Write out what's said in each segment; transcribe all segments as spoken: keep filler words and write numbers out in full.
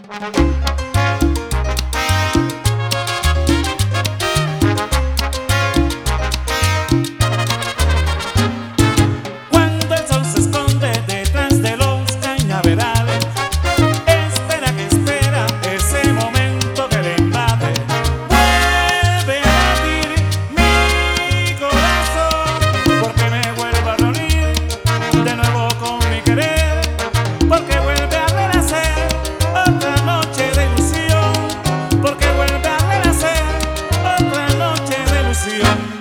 Cuando el sol se esconde detrás de los cañaverales, espera que espera ese momento que le invade. Vuelve a latir mi corazón, porque me vuelvo a reunir de nuevo con mi querer, porque vuelve a renacer otra noche de ilusión, porque vuelve a renacer otra noche de ilusión.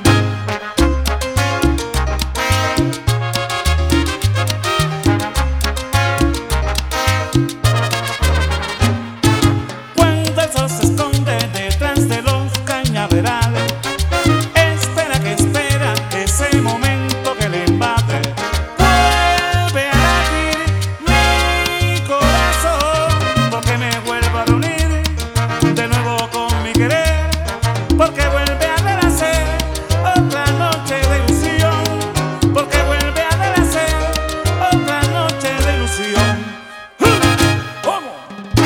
Cuando el sol se esconde detrás de los cañaverales, espera que espera ese momento que le invade. Vuelve a latir mi corazón, porque me vuelvo a reunir de nuevo con mi querer, porque vuelve a renacer otra noche de ilusión, porque vuelve a renacer otra noche de ilusión. ¿Cómo?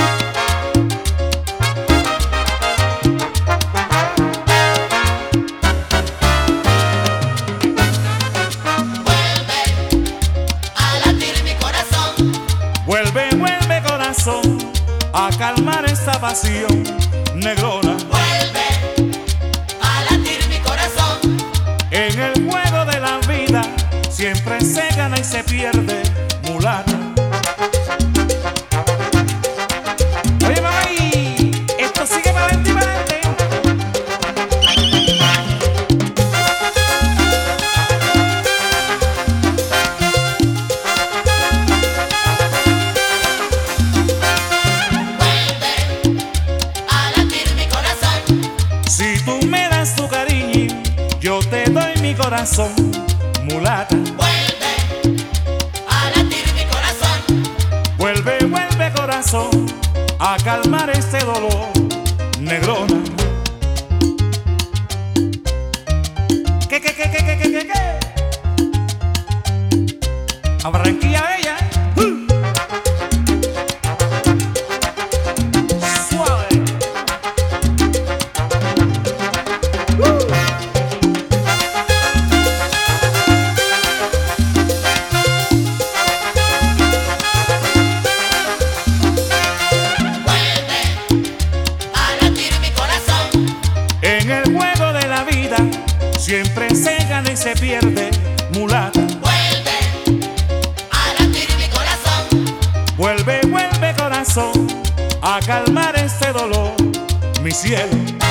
A latir mi corazón, Vuelve, vuelve corazón, a calmar esta pasión negrona. vuelve a latir mi corazón. En el juego de la vida siempre se gana y se pierde, mulata. Oye, mamá, y esto sigue para adelante y para adelante. Vuelve a latir mi corazón, Si tú me das tu cariño, yo te doy mi corazón, mulata. vuelve a latir mi corazón. Vuelve, vuelve corazón, a calmar este dolor, negrona. ¿Qué, qué, qué, qué, qué, qué, qué, qué? A Barranquilla Bella. ¡Uh! Suave. ¡Uh! Vuelve a latir mi corazón, En el juego de la vida siempre se gana y se pierde, mulata. vuelve a latir mi corazón. Vuelve, vuelve corazón, a calmar este dolor, mi cielo.